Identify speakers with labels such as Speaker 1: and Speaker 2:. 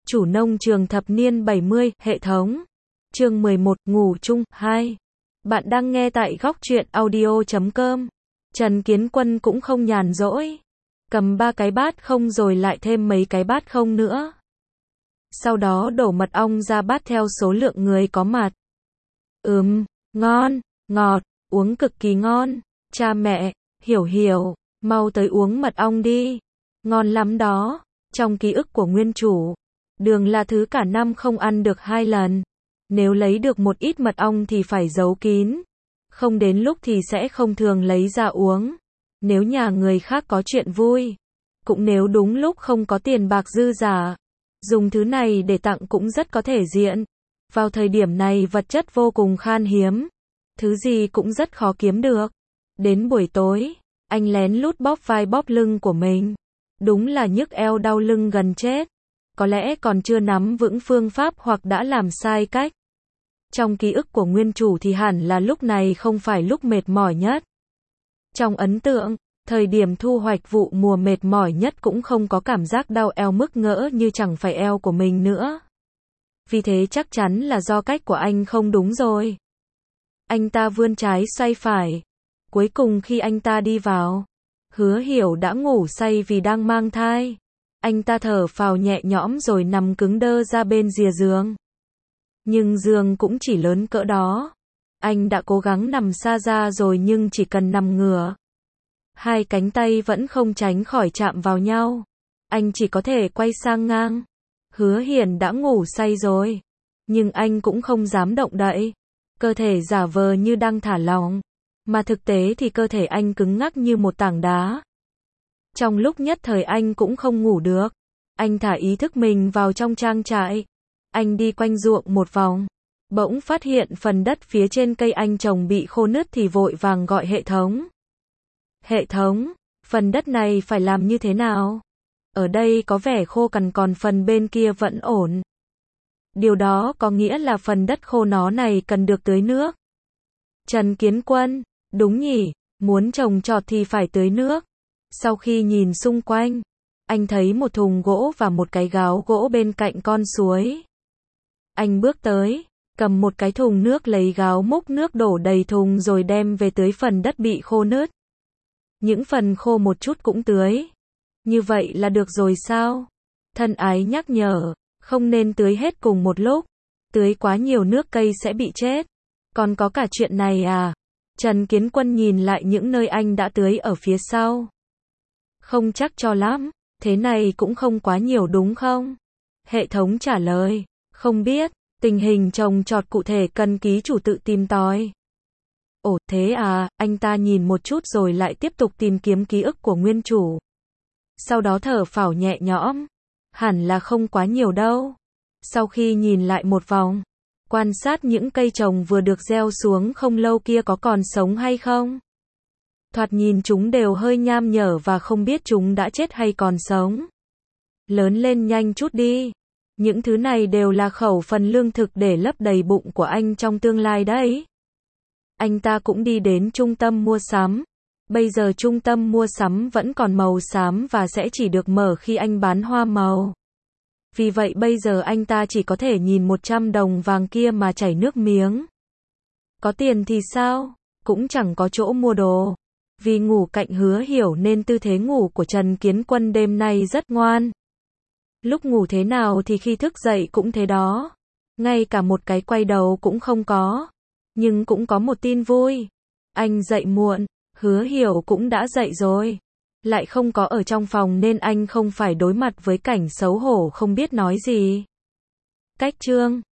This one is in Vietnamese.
Speaker 1: Chủ nông trường thập niên 70, hệ thống. Chương 11, ngủ chung, 2. Bạn đang nghe tại góc truyện audio.com. Trần Kiến Quân cũng không nhàn rỗi. Cầm 3 cái bát không rồi lại thêm mấy cái bát không nữa. Sau đó đổ mật ong ra bát theo số lượng người có mặt. Ngon, ngọt, uống cực kỳ ngon. Cha mẹ, hiểu, mau tới uống mật ong đi. Ngon lắm đó. Trong ký ức của nguyên chủ, đường là thứ cả năm không ăn được 2 lần. Nếu lấy được một ít mật ong thì phải giấu kín. Không đến lúc thì sẽ không thường lấy ra uống. Nếu nhà người khác có chuyện vui. Cũng nếu đúng lúc không có tiền bạc dư giả. Dùng thứ này để tặng cũng rất có thể diện. Vào thời điểm này vật chất vô cùng khan hiếm. Thứ gì cũng rất khó kiếm được. Đến buổi tối, anh lén lút bóp vai bóp lưng của mình. Đúng là nhức eo đau lưng gần chết. Có lẽ còn chưa nắm vững phương pháp hoặc đã làm sai cách. Trong ký ức của nguyên chủ thì hẳn là lúc này không phải lúc mệt mỏi nhất. Trong ấn tượng, thời điểm thu hoạch vụ mùa mệt mỏi nhất cũng không có cảm giác đau eo mức ngỡ như chẳng phải eo của mình nữa. Vì thế chắc chắn là do cách của anh không đúng rồi. Anh ta vươn trái xoay phải. Cuối cùng khi anh ta đi vào, Hứa Hiểu đã ngủ say vì đang mang thai. Anh ta thở phào nhẹ nhõm rồi nằm cứng đơ ra bên rìa giường. Nhưng giường cũng chỉ lớn cỡ đó. Anh đã cố gắng nằm xa ra rồi nhưng chỉ cần nằm ngửa. Hai cánh tay vẫn không tránh khỏi chạm vào nhau. Anh chỉ có thể quay sang ngang. Hứa Hiển đã ngủ say rồi. Nhưng anh cũng không dám động đậy. Cơ thể giả vờ như đang thả lỏng. Mà thực tế thì cơ thể anh cứng ngắc như một tảng đá. Trong lúc nhất thời anh cũng không ngủ được. Anh thả ý thức mình vào trong trang trại. Anh đi quanh ruộng một vòng. Bỗng phát hiện phần đất phía trên cây anh trồng bị khô nứt thì vội vàng gọi hệ thống. Hệ thống, phần đất này phải làm như thế nào? Ở đây có vẻ khô cằn còn phần bên kia vẫn ổn. Điều đó có nghĩa là phần đất khô nó này cần được tưới nước. Trần Kiến Quân, đúng nhỉ, muốn trồng trọt thì phải tưới nước. Sau khi nhìn xung quanh, anh thấy một thùng gỗ và một cái gáo gỗ bên cạnh con suối. Anh bước tới, cầm một cái thùng nước lấy gáo múc nước đổ đầy thùng rồi đem về tưới phần đất bị khô nứt. Những phần khô một chút cũng tưới. Như vậy là được rồi sao? Thân ái nhắc nhở, không nên tưới hết cùng một lúc. Tưới quá nhiều nước cây sẽ bị chết. Còn có cả chuyện này à? Trần Kiến Quân nhìn lại những nơi anh đã tưới ở phía sau. Không chắc cho lắm, thế này cũng không quá nhiều đúng không? Hệ thống trả lời, không biết, tình hình trồng trọt cụ thể cần ký chủ tự tìm tòi. Ồ, thế à, anh ta nhìn một chút rồi lại tiếp tục tìm kiếm ký ức của nguyên chủ. Sau đó thở phào nhẹ nhõm, hẳn là không quá nhiều đâu. Sau khi nhìn lại một vòng, quan sát những cây trồng vừa được gieo xuống không lâu kia có còn sống hay không. Thoạt nhìn chúng đều hơi nham nhở và không biết chúng đã chết hay còn sống. Lớn lên nhanh chút đi. Những thứ này đều là khẩu phần lương thực để lấp đầy bụng của anh trong tương lai đấy. Anh ta cũng đi đến trung tâm mua sắm. Bây giờ trung tâm mua sắm vẫn còn màu xám và sẽ chỉ được mở khi anh bán hoa màu. Vì vậy bây giờ anh ta chỉ có thể nhìn 100 đồng vàng kia mà chảy nước miếng. Có tiền thì sao? Cũng chẳng có chỗ mua đồ. Vì ngủ cạnh Hứa Hiểu nên tư thế ngủ của Trần Kiến Quân đêm nay rất ngoan. Lúc ngủ thế nào thì khi thức dậy cũng thế đó. Ngay cả một cái quay đầu cũng không có. Nhưng cũng có một tin vui. Anh dậy muộn, Hứa Hiểu cũng đã dậy rồi. Lại không có ở trong phòng nên anh không phải đối mặt với cảnh xấu hổ không biết nói gì. Cách chương